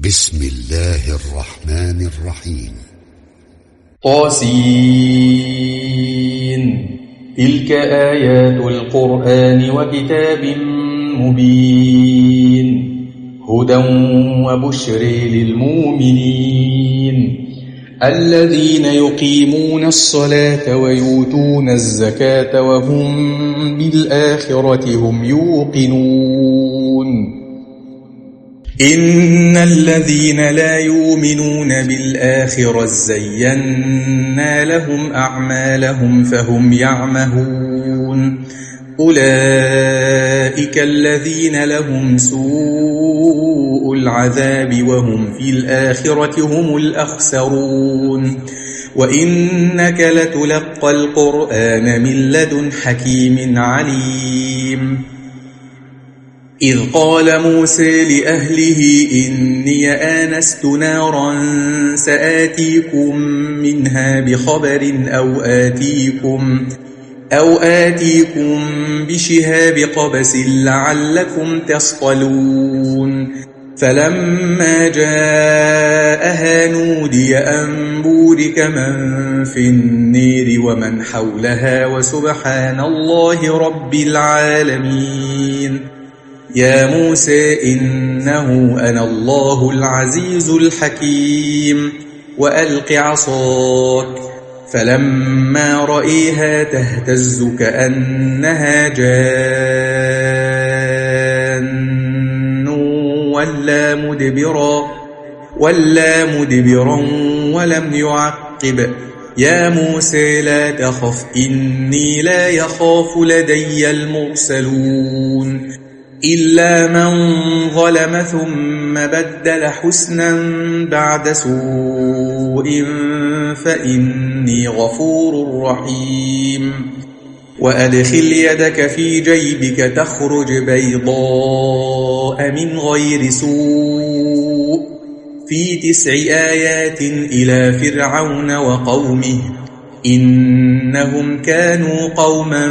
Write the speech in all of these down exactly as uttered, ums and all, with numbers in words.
بسم الله الرحمن الرحيم. طاسين. تلك آيات القرآن وكتاب مبين، هدى وبشر للمؤمنين الذين يقيمون الصلاة ويؤتون الزكاة وهم بالآخرة هم يوقنون. إن الذين لا يؤمنون بالآخرة زينا لهم أعمالهم فهم يعمهون. أولئك الذين لهم سوء العذاب وهم في الآخرة هم الأخسرون. وإنك لتلقى القرآن من لدن حكيم عليم. إذ قال موسى لأهله إني آنست نارا سآتيكم منها بخبر أو آتيكم أو آتيكم بشهاب قبس لعلكم تصطلون. فلما جاءها نودي أن بورك من في النير ومن حولها وسبحان الله رب العالمين. يا موسى إنه أنا الله العزيز الحكيم وألق عصاك. فلما رأيها تهتز كأنها جان ولا مدبرا ولا مدبرا ولم يعقب. يا موسى لا تخف إني لا يخاف لدي المرسلون. إلا من ظلم ثم بدل حسنا بعد سوء فإني غفور رحيم. وأدخل يدك في جيبك تخرج بيضاء من غير سوء في تسع آيات إلى فرعون وقومه إنهم كانوا قوما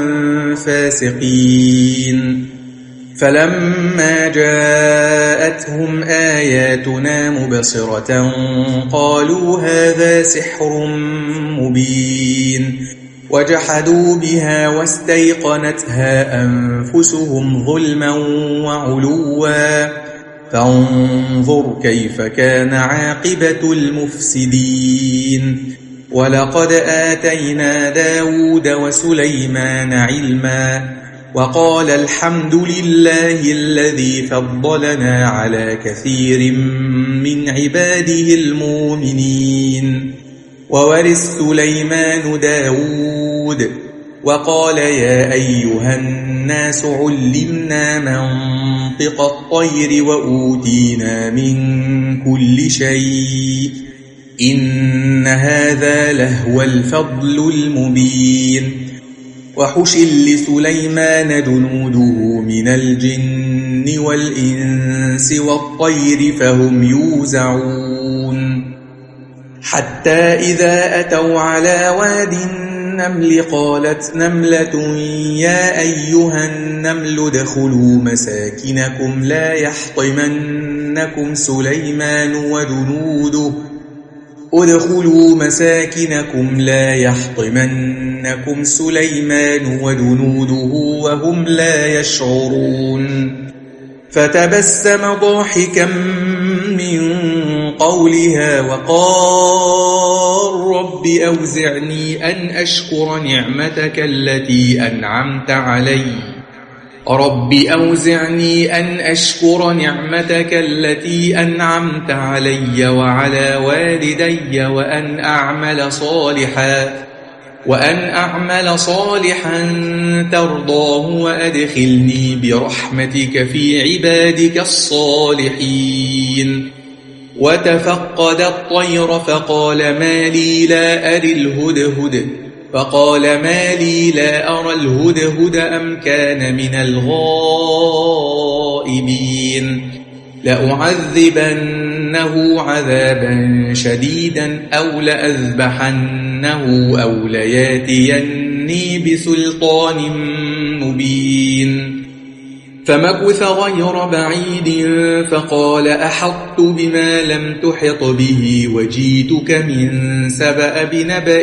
فاسقين. فلما جاءتهم آياتنا مبصرة قالوا هذا سحر مبين، وجحدوا بها واستيقنتها أنفسهم ظلما وعلوا. فانظر كيف كان عاقبة المفسدين. ولقد آتينا داود وسليمان علما وقال الحمد لله الذي فضلنا على كثير من عباده المؤمنين. وورث سليمان داود وقال يا أيها الناس علمنا منطق الطير وأوتينا من كل شيء إن هذا لهو الفضل المبين. وحشل لسليمان جنوده من الجن والإنس والطير فهم يوزعون. حتى إذا أتوا على واد النمل قالت نملة يا أيها النمل ادخلوا مساكنكم لا يحطمنكم سليمان وجنوده ادخلوا مساكنكم لا يحطمنكم سليمان وجنوده وهم لا يشعرون. فتبسم ضاحكا من قولها وقال رب أوزعني أن أشكر نعمتك التي أنعمت علي رب أوزعني أن أشكر نعمتك التي أنعمت علي وعلى والدي وأن أعمل صالحا وأن أعمل صالحا ترضاه وأدخلني برحمتك في عبادك الصالحين. وتفقد الطير فقال ما لي لا أرى الهدهد فقال ما لي لا أرى الهدهد أم كان من الغائبين. لأعذبنه عذابا شديدا أو لأذبحنه أو لياتيني بسلطان مبين. فمكث غير بعيد فقال أحطت بما لم تحط به وجيتك من سبأ بنبأ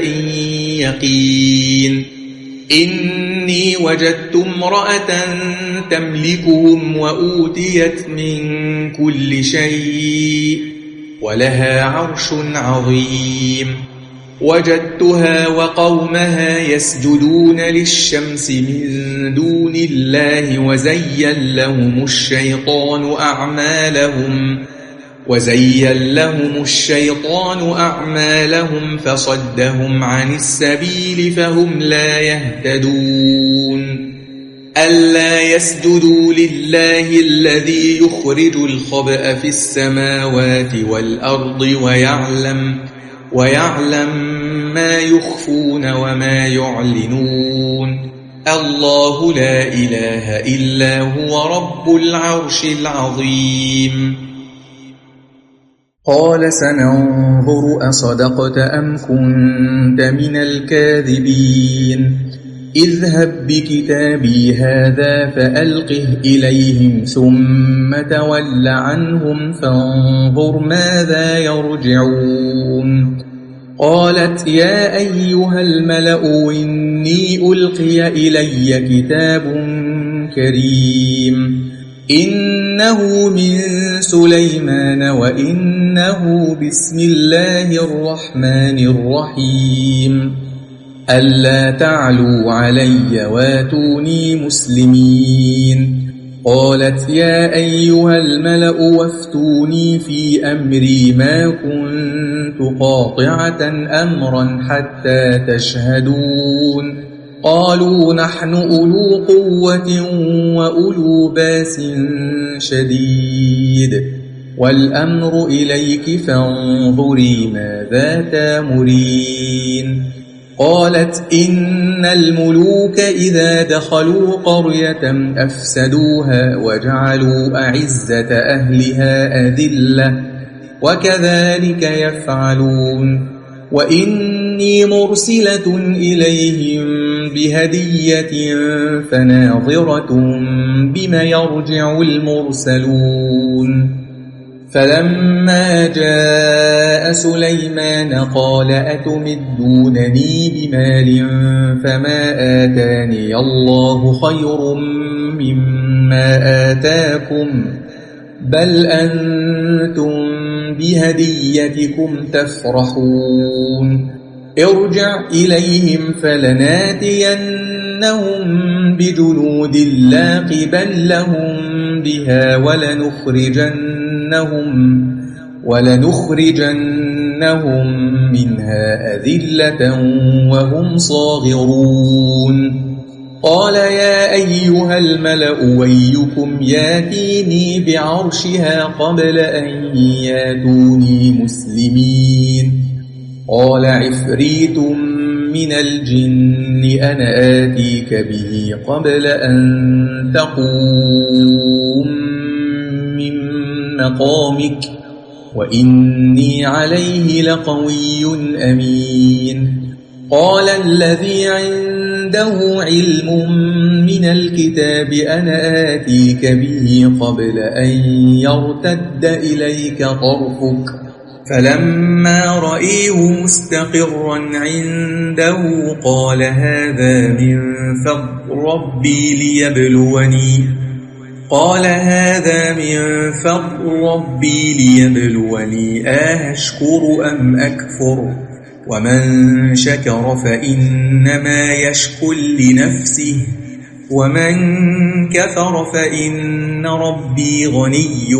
يقين إني وجدت امرأة تملكهم وأوتيت من كل شيء ولها عرش عظيم وجدتها وقومها يسجدون للشمس من دون الله وزين لهم الشيطان أعمالهم وزين لهم الشيطان أعمالهم فصدهم عن السبيل فهم لا يهتدون ألا يسجدوا لله الذي يخرج الخبأ في السماوات والأرض ويعلم ويعلم ما يخفون وما يعلنون الله لا إله إلا هو رب العرش العظيم قال سننظر أصدقت أم كنت من الكاذبين اذهب بكتابي هذا فألقه إليهم ثم تول عنهم فانظر ماذا يرجعون قالت يا أيها الملأ إني ألقي إلي كتاب كريم إنه من سليمان وإنه بسم الله الرحمن الرحيم ألا تعلوا علي واتوني مسلمين قالت يا أيها الملأ وافتوني في أمري ما كنت قاطعة أمرا حتى تشهدون قالوا نحن أولو قوة وأولو باس شديد والأمر إليك فانظري ماذا تامرين قالت إن الملوك إذا دخلوا قرية أفسدوها وجعلوا أعزة أهلها أذلة وكذلك يفعلون وإني مرسلة إليهم بهدية فناظرة بما يرجع المرسلون فلما جاء سليمان قال أتمدونني بمال فما آتاني الله خير مما آتاكم بل أنتم بهديتكم تفرحون ارجع إليهم فلناتينهم بجنود لا قبل لهم بها ولنخرجنهم ولنخرجنهم منها أذلة وهم صاغرون قال يا أيها الملأ ويكم ياتيني بعرشها قبل أن ياتوني مسلمين قال عفريت من الجن أنا آتيك به قبل أن تقوم من مقامك وإني عليه لقوي أمين قال الذي عنده علم من الكتاب أنا آتيك به قبل أن يرتد إليك طرفك فلما رأيه مستقرا عنده قال هذا من فضل ربي ليبلوني قال هذا من فضل ربي ليبلوني أشكر أم أكفر ومن شكر فإنما يشكر لنفسه ومن كفر فإن ربي غني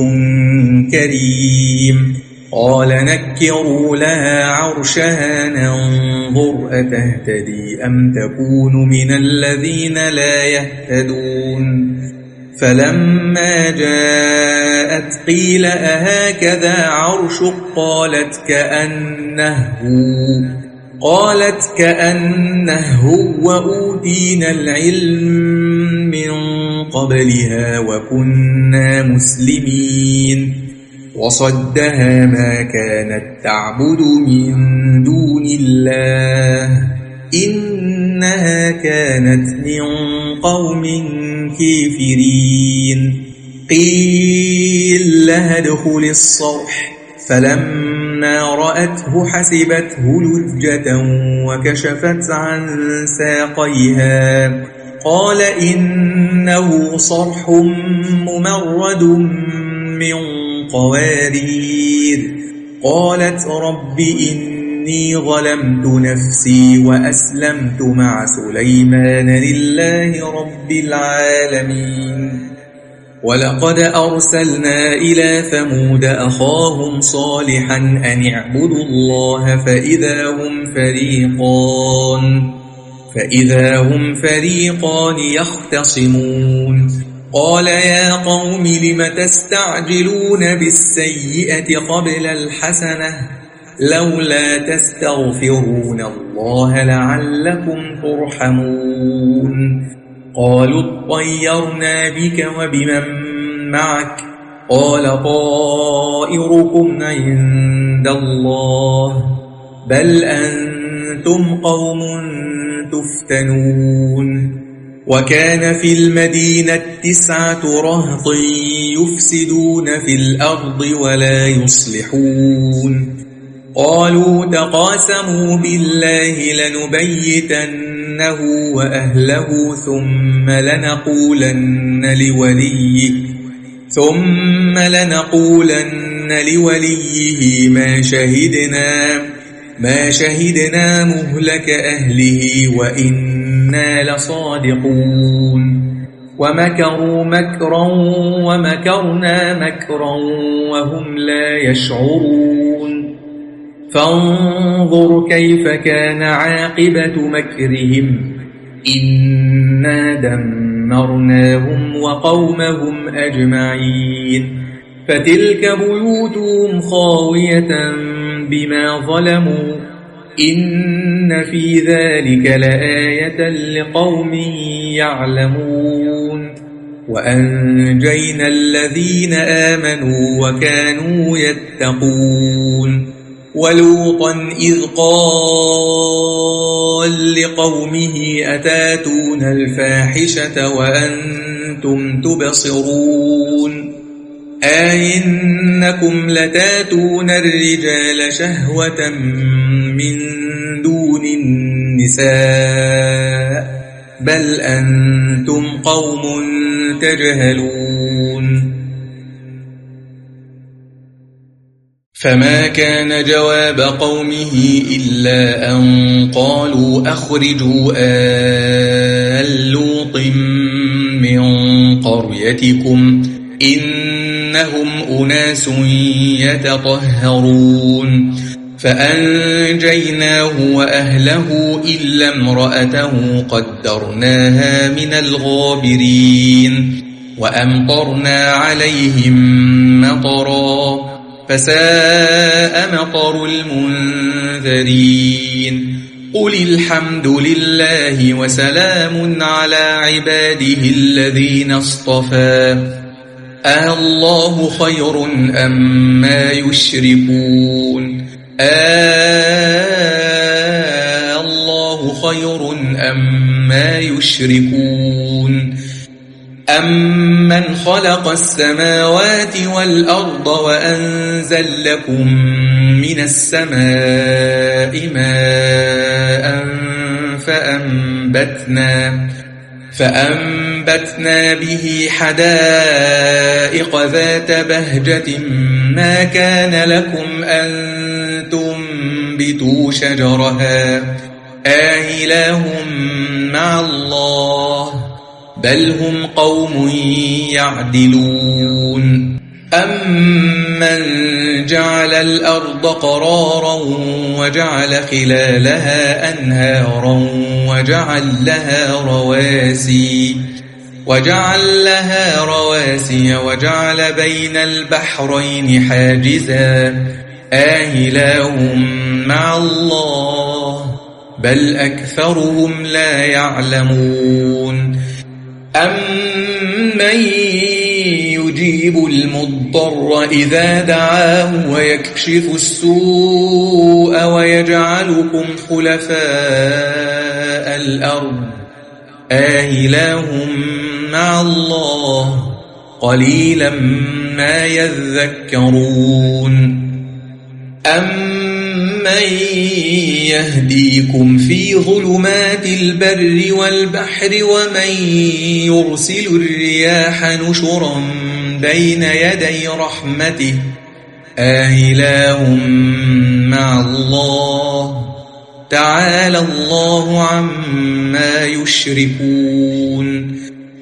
كريم قال نكروا لها عرشها ننظر أتهتدي أم تكون من الذين لا يهتدون فلما جاءت قيل أهكذا عرشك قالت كأنه قالت كأنه وأوتينا العلم من قبلها وكنا مسلمين وصدها ما كانت تعبد من دون الله إن إنها كانت من قوم كافرين قيل لها ادخل الصرح فلما رأته حسبته لجة وكشفت عن ساقيها قال إنه صرح ممرد من قوارير قالت رب إني ظلمت نفسي وأسلمت مع سليمان لله رب العالمين ولقد أرسلنا إلى ثمود أخاهم صالحا أن اعبدوا الله فإذا هم فريقان فإذا هم فريقان يختصمون قال يا قوم لم تستعجلون بالسيئة قبل الحسنة لولا تستغفرون الله لعلكم ترحمون قالوا اطيرنا بك وبمن معك قال طائركم عند الله بل أنتم قوم تفتنون وكان في المدينة تسعة رهط يفسدون في الأرض ولا يصلحون قالوا تقاسموا بالله لنبيتنه وأهله ثم لنقولن لوليه ثم لنقولن لوليه ما شهدنا ما شهدنا مهلك أهله وإنا لصادقون ومكروا مكرا ومكرنا مكرا وهم لا يشعرون فانظر كيف كان عاقبة مكرهم إنا دمرناهم وقومهم أجمعين فتلك بيوتهم خاوية بما ظلموا إن في ذلك لآية لقوم يعلمون وأنجينا الذين آمنوا وكانوا يتقون ولوطا إذ قال لقومه أتاتون الفاحشة وأنتم تبصرون أئنكم لتاتون الرجال شهوة من دون النساء بل أنتم قوم تجهلون فما كان جواب قومه إلا أن قالوا أخرجوا آل لوط من قريتكم إنهم أناس يتطهرون فأنجيناه وأهله إلا امرأته قدرناها من الغابرين وأمطرنا عليهم مطرا فساء مطر المنذرين قل الحمد لله وسلام على عباده الذين اصطفى الله خير أم ما يشركون الله خير أم ما يشركون أمن خلق السماوات والأرض وأنزل لكم من السماء ماء فأنبتنا فأنبتنا به حدائق ذات بهجة ما كان لكم أن تنبتوا شجرها آإله مع الله بل هم قوم يعدلون أمن جعل الأرض قرارا وجعل خلالها أنهارا وجعل لها رواسي وجعل لها رواسي وجعل بين البحرين حاجزا آإله مع الله بل أكثرهم لا يعلمون أمن يجيب المضطر إذا دعاه ويكشف السوء ويجعلكم خلفاء الأرض آإله مع الله قليلا ما يذكرون أمن يهديكم في ظلمات البر والبحر ومن يرسل الرياح نشرا بين يدي رحمته آإله مع الله تعالى الله عما يشركون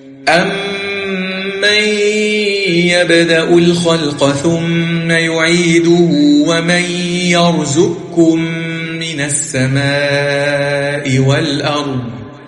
أمن يبدأ الخلق ثم يعيده ومن يرزقكم من السماء والأرض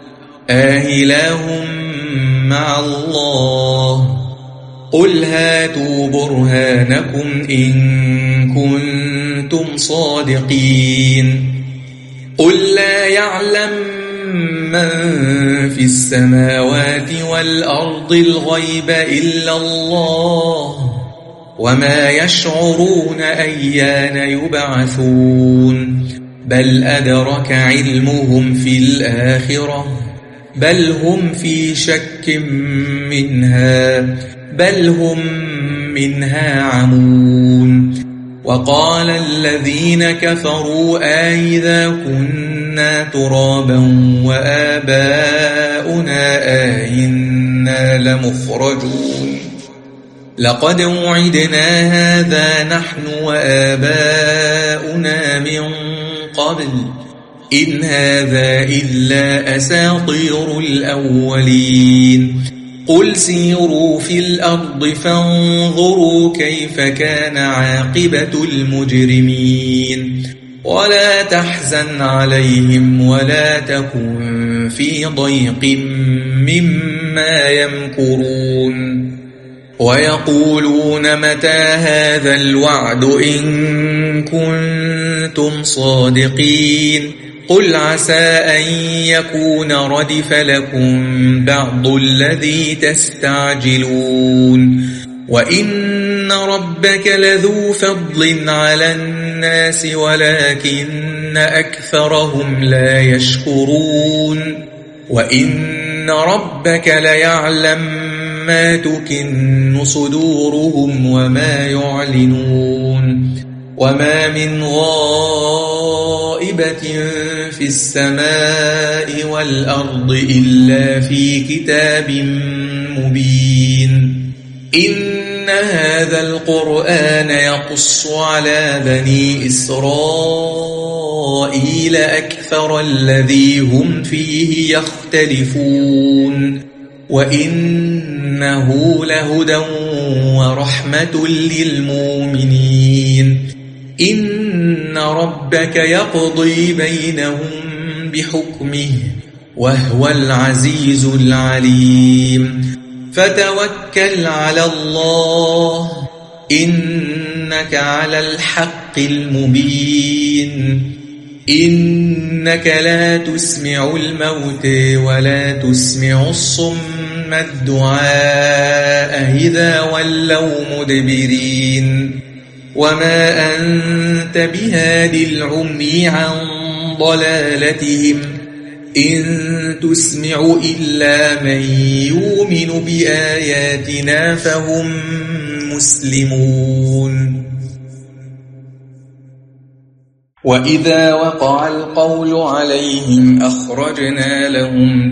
آإله مع الله قل هاتوا برهانكم إن كنتم صادقين قل لا يعلم من في السماوات والأرض الغيب إلا الله وما يشعرون أيان يبعثون بل أدرك علمهم في الآخرة بل هم في شك منها بل هم منها عمون وقال الذين كفروا أئذا كنا ترابا وآباؤنا أئنا لمخرجون لقد وعدنا هذا نحن وآباؤنا من قبل إن هذا إلا أساطير الأولين قل سيروا في الأرض فانظروا كيف كان عاقبة المجرمين ولا تحزن عليهم ولا تكن في ضيق مما يمكرون ويقولون متى هذا الوعد إن كنتم صادقين قل عسى أن يكون ردف لكم بعض الذي تستعجلون وإن ربك لذو فضل على الناس ولكن أكثرهم لا يشكرون وإن ربك ليعلم ما تكن صدورهم وما يعلنون وما من غائبة في السماء والأرض إلا في كتاب مبين إن هذا القرآن يقص على بني إسرائيل أكثر الذي هم فيه يختلفون وإنه لهدى ورحمة للمؤمنين إن ربك يقضي بينهم بحكمه وهو العزيز العليم فتوكل على الله إنك على الحق المبين إنك لا تسمع الموت ولا تسمع الصم الدعاء إذا ولوا مدبرين وما أنت بهاد العمي عن ضلالتهم إن تسمع إلا من يؤمن بآياتنا فهم مسلمون وإذا وقع القول عليهم أخرجنا لهم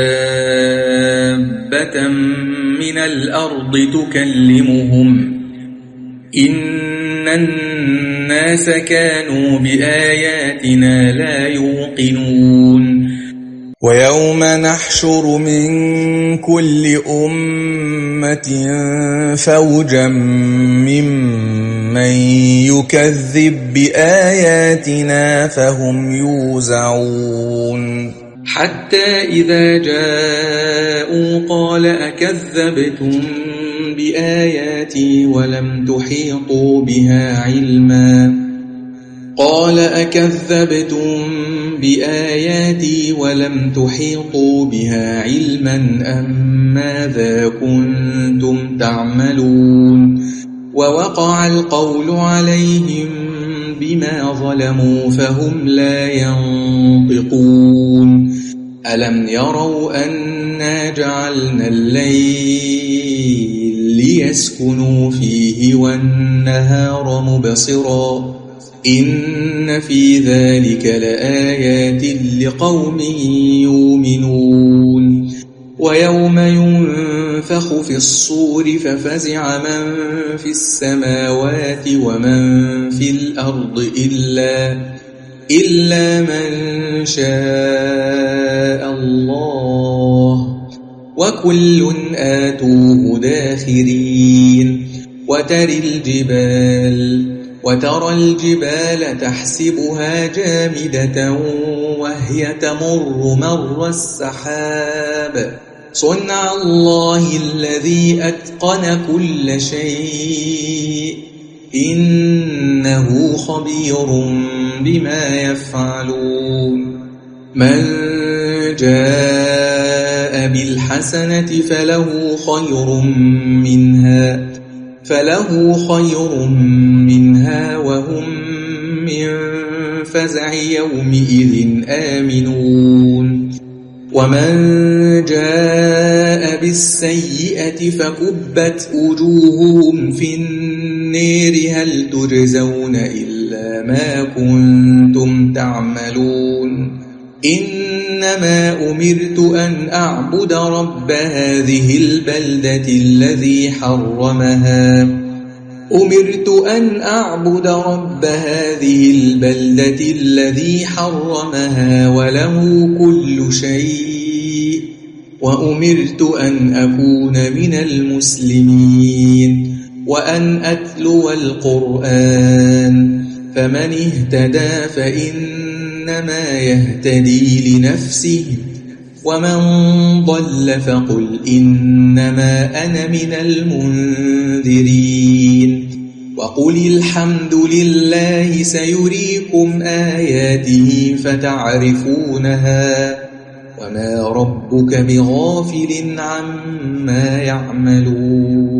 دابة من الأرض تكلمهم إن الناس كانوا بآياتنا لا يوقنون ويوم نحشر من كل أمة فوجا ممن يكذب بآياتنا فهم يوزعون حتى إذا جاءوا قال أكذبتم بآياتي ولم تحيطوا بها علما قال أكذبتم بآياتي ولم تحيطوا بها علما أم ماذا كنتم تعملون ووقع القول عليهم بما ظلموا فهم لا ينطقون ألم يروا أنا جعلنا الليل ليسكنوا فيه والنهار مبصرا إن في ذلك لآيات لقوم يؤمنون ويوم ينفخ في الصور ففزع من في السماوات ومن في الأرض إلا إلا من شاء الله وكل آتوه داخرين وترى الجبال وترى الجبال تحسبها جامدة وهي تمر مر السحاب صنع الله الذي أتقن كل شيء إنه خبير بما يفعلون من جاء بالحسنة فله خير منها فله خير منها وهم من فزع يومئذ آمنون ومن جاء بالسيئة فكبت وجوههم في النير هل تجزون إلا ما كنتم تعملون إنما أمرت أن أعبد رب هذه البلدة الذي حرمها أمرت أن أعبد رب هذه البلدة الذي حرمها وله كل شيء وأمرت أن أكون من المسلمين وأن أتلو القرآن فمن اهتدى فإنما يهتدي لنفسه ومن ضل فقل إنما أنا من المنذرين وقل الحمد لله سيريكم آياته فتعرفونها وما ربك بغافل عما يعملون